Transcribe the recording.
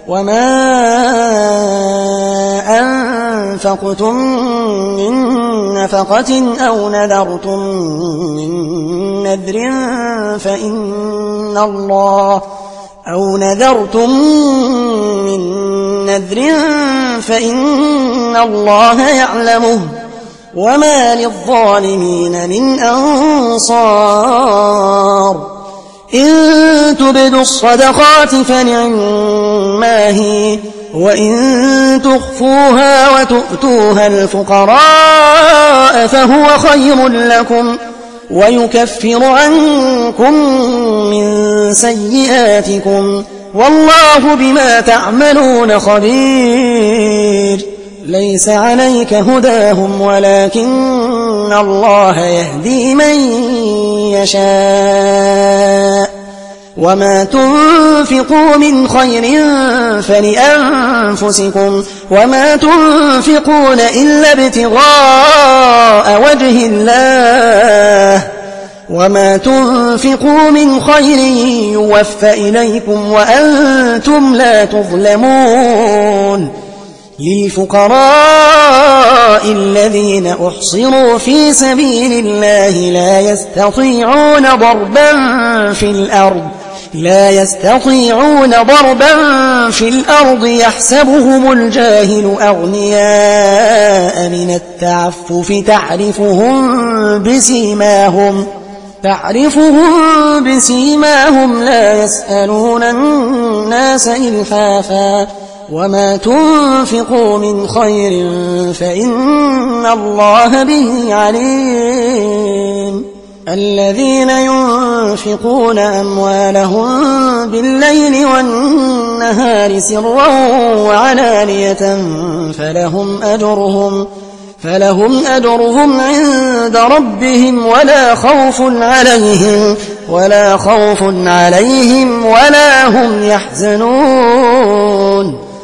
وما أنفقتم من نفقة أو نذرتم من نذر فإن الله يعلمه وما للظالمين من أنصار إن تبدوا الصدقات فنعما هي وإن تخفوها وتؤتوها الفقراء فهو خير لكم ويكفر عنكم من سيئاتكم والله بما تعملون خبير ليس عليك هداهم ولكن الله يهدي من يشاء وما تنفقوا من خير فلأنفسكم وما تنفقون إلا ابتغاء وجه الله وما تنفقوا من خير يوفى إليكم وأنتم لا تظلمون للفقراء الذين أحصروا في سبيل الله لا يستطيعون ضربا في الأرض يحسبهم الجاهل أغنياء من التعفف تعرفهم بسيماهم لا يسألون الناس إلحافا وما تنفقوا من خير فإن الله به عليم الذين ينفقون أموالهم بالليل والنهار سرا وعلانية فلهم أجرهم عند ربهم ولا خوف عليهم ولا هم يحزنون